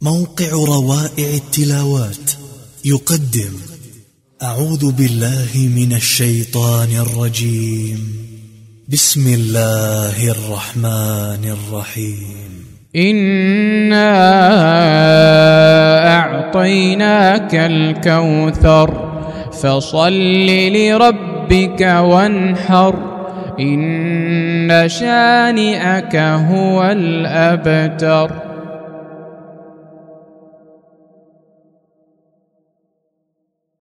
موقع روائع التلاوات يقدم أعوذ بالله من الشيطان الرجيم. بسم الله الرحمن الرحيم. إنا أعطيناك الكوثر فصل لربك وانحر إن شانئك هو الأبتر.